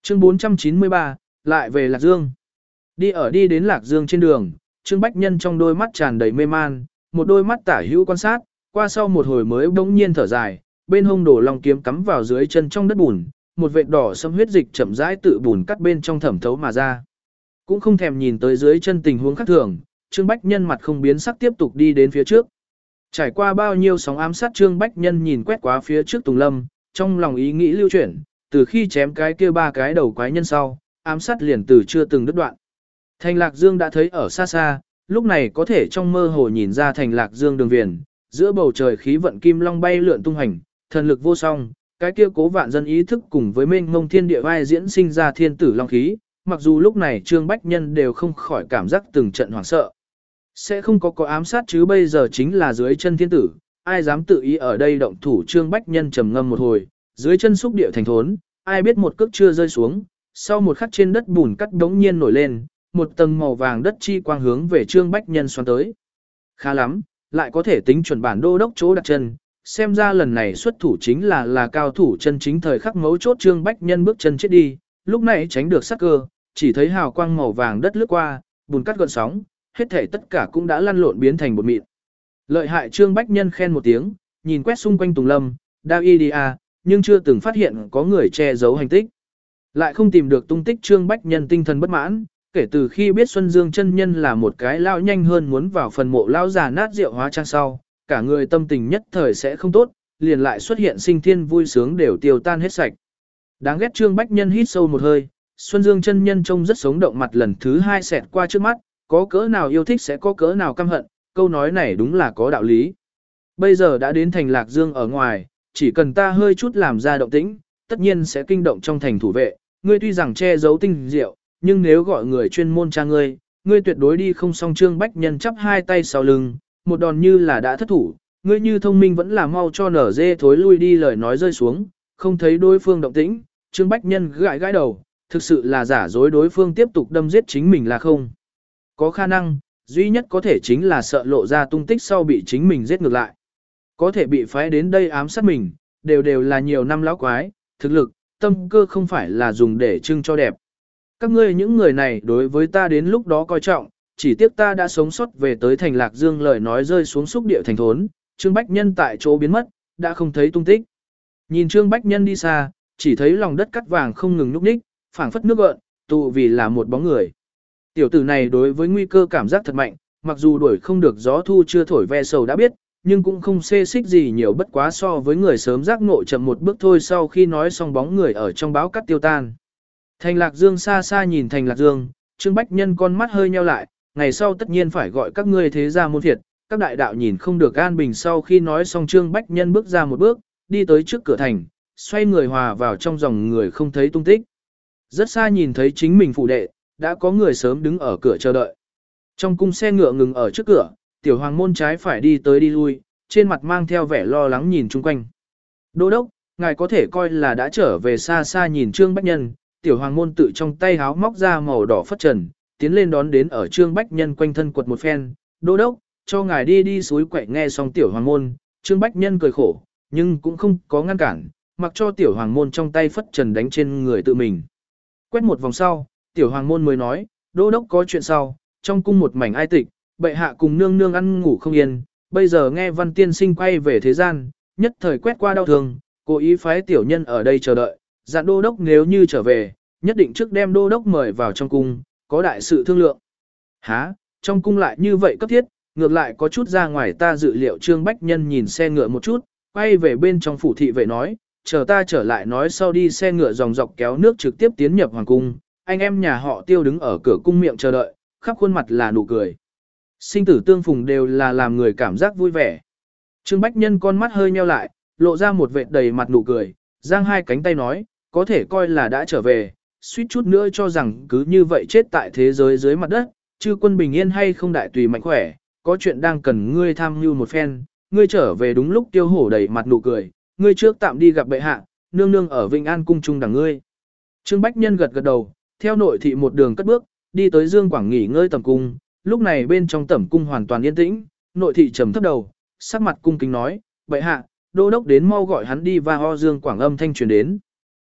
Chương 493, lại về Lạc Dương. Đi đến Lạc Dương trên đường, Trương Bách Nhân trong đôi mắt tràn đầy mê man, một đôi mắt tả hữu quan sát, qua sau một hồi mới bỗng nhiên thở dài, bên hông đổ long kiếm cắm vào dưới chân trong đất bùn, một vệt đỏ xâm huyết dịch chậm rãi tự bùn cắt bên trong thẩm thấu mà ra. Cũng không thèm nhìn tới dưới chân tình huống khác thường, Trương Bách Nhân mặt không biến sắc tiếp tục đi đến phía trước. Trải qua bao nhiêu sóng ám sát, Trương Bách Nhân nhìn quét qua phía trước Tùng Lâm, trong lòng ý nghĩ lưu chuyển, từ khi chém cái kia 3 cái đầu quái nhân sau, ám sát liền từ chưa từng đứt đoạn. Thành Lạc Dương đã thấy ở xa xa, lúc này có thể trong mơ hồ nhìn ra Thành Lạc Dương đường viền, giữa bầu trời khí vận kim long bay lượn tung hành, thần lực vô song, cái kia cố vạn dân ý thức cùng với mênh mông thiên địa vai diễn sinh ra thiên tử long khí, mặc dù lúc này Trương Bách Nhân đều không khỏi cảm giác từng trận hoảng sợ. Sẽ không có ám sát chứ bây giờ chính là dưới chân thiên tử, ai dám tự ý ở đây động thủ. Trương Bách Nhân trầm ngâm một hồi, dưới chân xúc địa thành thốn, ai biết một cước chưa rơi xuống, sau một khắc trên đất bùn cắt đống nhiên nổi lên, một tầng màu vàng đất chi quang hướng về Trương Bách Nhân xoắn tới. Khá lắm, lại có thể tính chuẩn bản đô đốc chỗ đặt chân, xem ra lần này xuất thủ chính là cao thủ chân chính. Thời khắc mấu chốt Trương Bách Nhân bước chân chết đi, lúc này tránh được sát cơ, chỉ thấy hào quang màu vàng đất lướt qua, bùn cắt gợn sóng, hết thảy tất cả cũng đã lăn lộn biến thành bột mịn. Lợi hại. Trương Bách Nhân khen một tiếng, nhìn quét xung quanh Tùng Lâm, Đao Y đi à, nhưng chưa từng phát hiện có người che giấu hành tích. Lại không tìm được tung tích, Trương Bách Nhân tinh thần bất mãn, kể từ khi biết Xuân Dương chân nhân là một cái lao nhanh hơn muốn vào phần mộ lao già nát rượu hóa trang sau, cả người tâm tình nhất thời sẽ không tốt, liền lại xuất hiện sinh thiên vui sướng đều tiêu tan hết sạch. Đáng ghét. Trương Bách Nhân hít sâu một hơi, Xuân Dương chân nhân trông rất sống động, mặt lần thứ 2 xẹt qua trước mắt, có cỡ nào yêu thích sẽ có cỡ nào căm hận, câu nói này đúng là có đạo lý. Bây giờ đã đến Thành Lạc Dương ở ngoài, chỉ cần ta hơi chút làm ra động tĩnh, tất nhiên sẽ kinh động trong thành thủ vệ, ngươi tuy rằng che giấu tinh diệu, nhưng nếu gọi người chuyên môn tra ngươi, ngươi tuyệt đối đi không xong. Trương Bách Nhân chắp hai tay sau lưng, một đòn như là đã thất thủ, ngươi như thông minh vẫn là mau cho nở dê thối lui đi. Lời nói rơi xuống, không thấy đối phương động tĩnh, Trương Bách Nhân gãi gãi đầu, thực sự là giả dối đối phương tiếp tục đâm giết chính mình là không có khả năng, duy nhất có thể chính là sợ lộ ra tung tích sau bị chính mình giết ngược lại. Có thể bị phái đến đây ám sát mình, đều là nhiều năm lão quái, thực lực, tâm cơ không phải là dùng để trưng cho đẹp. Các ngươi những người này đối với ta đến lúc đó coi trọng, chỉ tiếc ta đã sống sót về tới Thành Lạc Dương. Lời nói rơi xuống xúc địa thành thốn, Trương Bách Nhân tại chỗ biến mất, đã không thấy tung tích. Nhìn Trương Bách Nhân đi xa, chỉ thấy lòng đất cắt vàng không ngừng nhúc nhích, phảng phất nước gợn, tụ vì là một bóng người. Tiểu tử này đối với nguy cơ cảm giác thật mạnh, mặc dù đuổi không được gió thu chưa thổi ve sầu đã biết, nhưng cũng không xê xích gì nhiều, bất quá so với người sớm giác ngộ chậm một bước thôi. Sau khi nói xong bóng người ở trong báo cắt tiêu tan. Thành Lạc Dương xa xa nhìn Thành Lạc Dương, Trương Bách Nhân con mắt hơi nheo lại, ngày sau tất nhiên phải gọi các ngươi thế gia môn phiệt, các đại đạo nhìn không được an bình. Sau khi nói xong Trương Bách Nhân bước ra một bước, đi tới trước cửa thành, xoay người hòa vào trong dòng người không thấy tung tích. Rất xa nhìn thấy chính mình phụ đệ, đã có người sớm đứng ở cửa chờ đợi. Trong cung xe ngựa ngừng ở trước cửa, tiểu hoàng môn trái phải đi tới đi lui, trên mặt mang theo vẻ lo lắng nhìn chung quanh. Đô đốc, ngài có thể coi là đã trở về. Xa xa nhìn Trương Bách Nhân, tiểu hoàng môn tự trong tay háo móc ra màu đỏ phất trần, tiến lên đón đến ở Trương Bách Nhân quanh thân quật một phen. Đô đốc, cho ngài đi suối quậy. Nghe xong tiểu hoàng môn, Trương Bách Nhân cười khổ, nhưng cũng không có ngăn cản, mặc cho tiểu hoàng môn trong tay phất trần đánh trên người tự mình. Quét một vòng sau, tiểu hoàng môn mới nói, đô đốc có chuyện sau, trong cung một mảnh ai tịch, bệ hạ cùng nương nương ăn ngủ không yên, bây giờ nghe Văn tiên sinh quay về thế gian, nhất thời quét qua đau thương, cố ý phái tiểu nhân ở đây chờ đợi, dặn đô đốc nếu như trở về, nhất định trước đem đô đốc mời vào trong cung, có đại sự thương lượng. Hả, trong cung lại như vậy cấp thiết, ngược lại có chút ra ngoài ta dự liệu. Trương Bách Nhân nhìn xe ngựa một chút, quay về bên trong phủ thị vệ nói, chờ ta trở lại nói sau. Đi xe ngựa dòng dọc kéo nước trực tiếp tiến nhập hoàng cung, anh em nhà họ Tiêu đứng ở cửa cung miệng chờ đợi, khắp khuôn mặt là nụ cười. Sinh tử tương phùng đều là làm người cảm giác vui vẻ. Trương Bách Nhân con mắt hơi nheo lại, lộ ra một vệt đầy mặt nụ cười, giang hai cánh tay nói, có thể coi là đã trở về, suýt chút nữa cho rằng cứ như vậy chết tại thế giới dưới mặt đất, chư quân bình yên hay không đại tùy mạnh khỏe, có chuyện đang cần ngươi tham mưu một phen. Ngươi trở về đúng lúc. Tiêu Hổ đầy mặt nụ cười, ngươi trước tạm đi gặp bệ hạ, nương nương ở Vinh An cung chung đằng ngươi. Trương Bách Nhân gật gật đầu, theo nội thị một đường cất bước, đi tới Dương Quảng nghỉ ngơi tầm cung. Lúc này bên trong tẩm cung hoàn toàn yên tĩnh, nội thị trầm thấp đầu, sắc mặt cung kính nói, bệ hạ, đô đốc đến mau gọi hắn đi. Va ho Dương Quảng âm thanh truyền đến.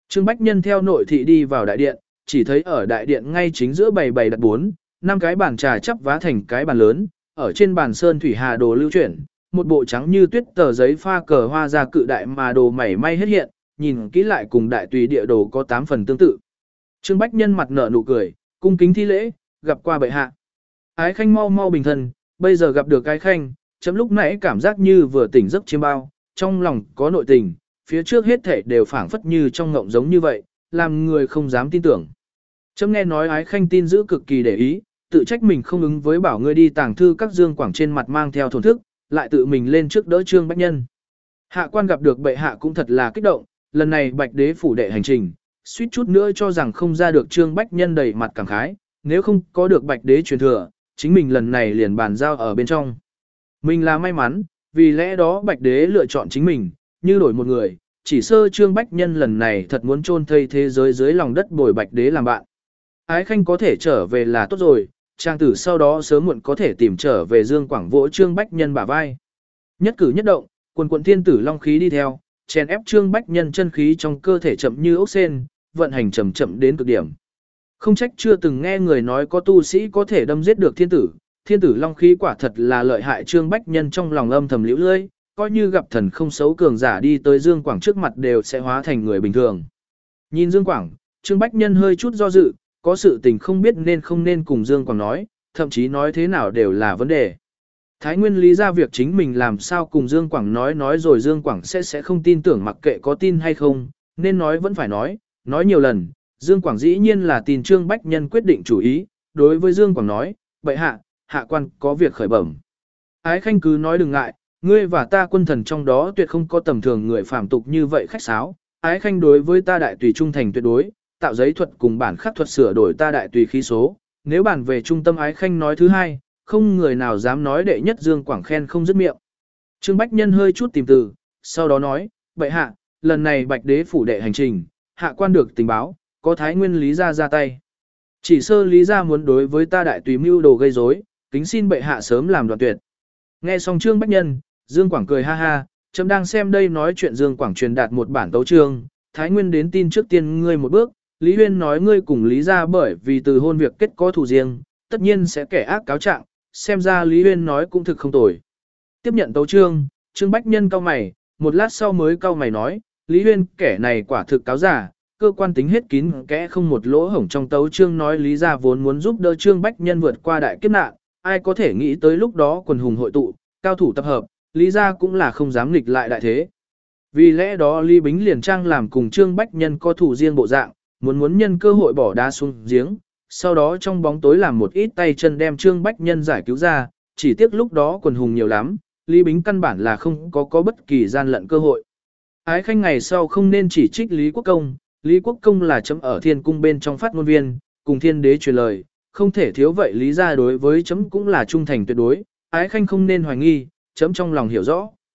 Trương Bách Nhân theo nội thị đi vào đại điện, chỉ thấy ở đại điện ngay chính giữa bày đặt 4, 5 cái bàn trà chắp vá thành cái bàn lớn, ở trên bàn sơn thủy hà đồ lưu chuyển, một bộ trắng như tuyết tờ giấy pha cờ hoa ra cự đại mà đồ mảy may hết hiện, nhìn kỹ lại cùng đại tùy địa đồ có 8 phần tương tự. Trương Bách Nhân mặt nở nụ cười, cung kính thi lễ, gặp qua bệ hạ. Ái Khanh mau mau bình thân, bây giờ gặp được Ái Khanh, chấm lúc nãy cảm giác như vừa tỉnh giấc chiêm bao, trong lòng có nội tình, phía trước hết thảy đều phảng phất như trong ngộng giống như vậy, làm người không dám tin tưởng. Chấm nghe nói Ái Khanh tin giữ cực kỳ để ý, tự trách mình không ứng với bảo ngươi đi tàng thư các dương quảng trên mặt mang theo thổn thức, lại tự mình lên trước đỡ Trương Bách Nhân. Hạ quan gặp được bệ hạ cũng thật là kích động, lần này Bạch Đế phủ đệ hành trình, suýt chút nữa cho rằng không ra được Trương Bách Nhân đầy mặt cảm khái, nếu không có được Bạch Đế truyền thừa, chính mình lần này liền bàn giao ở bên trong. Mình là may mắn, vì lẽ đó Bạch Đế lựa chọn chính mình, như đổi một người, chỉ sơ Trương Bách Nhân lần này thật muốn chôn thây thế giới dưới lòng đất bồi Bạch Đế làm bạn. Ái Khanh có thể trở về là tốt rồi, trang tử sau đó sớm muộn có thể tìm trở về Dương Quảng vỗ Trương Bách Nhân bả vai. Nhất cử nhất động, quần quần thiên tử long khí đi theo, chèn ép Trương Bách Nhân chân khí trong cơ thể chậm như ốc sen, vận hành chậm chậm đến cực điểm. Không trách chưa từng nghe người nói có tu sĩ có thể đâm giết được thiên tử long khí quả thật là lợi hại. Trương Bách Nhân trong lòng âm thầm liễu lơi, coi như gặp thần không xấu cường giả đi tới Dương Quảng trước mặt đều sẽ hóa thành người bình thường. Nhìn Dương Quảng, Trương Bách Nhân hơi chút do dự, có sự tình không biết nên không nên cùng Dương Quảng nói, thậm chí nói thế nào đều là vấn đề. Thái Nguyên lý ra việc chính mình làm sao cùng Dương Quảng nói rồi Dương Quảng sẽ không tin tưởng mặc kệ có tin hay không, nên nói vẫn phải nói nhiều lần. Dương Quảng dĩ nhiên là tin Trương Bách Nhân quyết định chủ ý, đối với Dương Quảng nói, bệ hạ, hạ quan có việc khởi bẩm. Ái Khanh cứ nói đừng ngại, ngươi và ta quân thần trong đó tuyệt không có tầm thường người phàm tục như vậy khách sáo. Ái Khanh đối với ta đại tùy trung thành tuyệt đối, tạo giấy thuật cùng bản khắc thuật sửa đổi ta đại tùy khí số. Nếu bản về trung tâm Ái Khanh nói thứ hai, không người nào dám nói đệ nhất. Dương Quảng khen không dứt miệng. Trương Bách Nhân hơi chút tìm từ, sau đó nói, bệ hạ, lần này Bạch Đế phủ đệ hành trình, hạ quan được tình báo, có Thái Nguyên lý ra ra tay. Chỉ sơ lý ra muốn đối với ta đại tùy mưu đồ gây rối, kính xin bệ hạ sớm làm đoạn tuyệt. Nghe xong Trương Bách Nhân, Dương Quảng cười ha ha, chấm đang xem đây nói chuyện. Dương Quảng truyền đạt một bản tấu chương, Thái Nguyên đến tin trước tiên ngươi một bước, Lý Huyên nói ngươi cùng Lý ra bởi vì từ hôn việc kết có thù riêng, tất nhiên sẽ kẻ ác cáo trạng, xem ra Lý Huyên nói cũng thực không tồi. Tiếp nhận tấu chương, Trương Bách Nhân cau mày, một lát sau mới cau mày nói, Lý Huyên kẻ này quả thực cáo giả, cơ quan tính hết kín kẽ không một lỗ hổng trong tấu chương nói Lý gia vốn muốn giúp đỡ Trương Bách Nhân vượt qua đại kiếp nạn, ai có thể nghĩ tới lúc đó quần hùng hội tụ, cao thủ tập hợp, Lý gia cũng là không dám nghịch lại đại thế. Vì lẽ đó Lý Bính liền trang làm cùng Trương Bách Nhân có thủ riêng bộ dạng, muốn nhân cơ hội bỏ đá xuống giếng, sau đó trong bóng tối làm một ít tay chân đem Trương Bách Nhân giải cứu ra, chỉ tiếc lúc đó quần hùng nhiều lắm, Lý Bính căn bản là không có bất kỳ gian lận cơ hội. Ái Khanh ngày sau không nên chỉ trích Lý Quốc Công, Lý Quốc Công là chấm ở thiên cung bên trong phát ngôn viên, cùng thiên đế truyền lời, không thể thiếu vậy Lý gia đối với chấm cũng là trung thành tuyệt đối, Ái Khanh không nên hoài nghi, chấm trong lòng hiểu rõ.